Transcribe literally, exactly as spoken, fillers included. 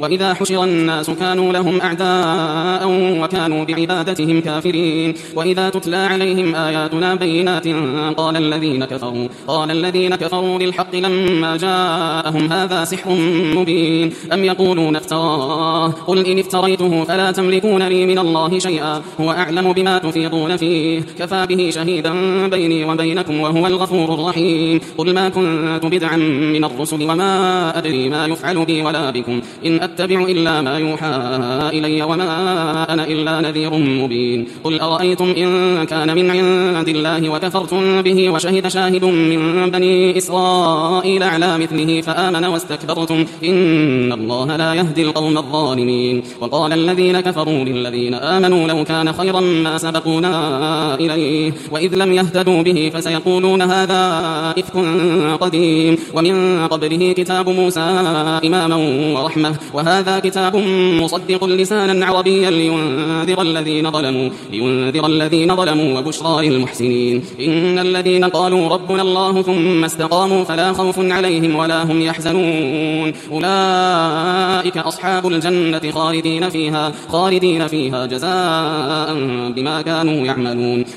وإذا حشر الناس كانوا لهم أعداء وكانوا بعبادتهم كافرين وإذا تتلى عليهم آياتنا بينات قال الذين كفروا قال الذين كفروا للحق لما جاءهم هذا سحر مبين أم يقولون افتراه قل إن افتريته فلا تملكون لي من الله شيئا هو أعلم بما تفيضون فيه كفى به شهيدا بيني وبينكم وهو الغفور الرحيم قل ما كنت بدعا من الرسل وما أدري ما يفعل بي ولا بكم إن أتبع إلا ما يوحى إلي وما أنا إلا نذير مبين قل أرأيتم إن كان من عند الله وكفرتم به وشهد شاهد من بني إسرائيل على مثله فآمن واستكبرتم إن الله لا يهدي القوم الظالمين وقال الذين كفروا للذين آمنوا لو كان خيرا ما سبقونا إليه وإذ لم يهتدوا به فسيقولون هذا إفك قديم ومن قبله كتاب موسى إماما ورحمة وهذا كتاب مصدق لسانا عربيا لينذر الذين ظلموا لينذر الذين ظلموا وبشرى للمحسنين إن الذين قالوا ربنا الله ثم استقاموا فلا خوف عليهم ولا هم يحزنون أولئك أصحاب الجنة خالدين فيها خالدين فيها جزاء بما كانوا يعملون.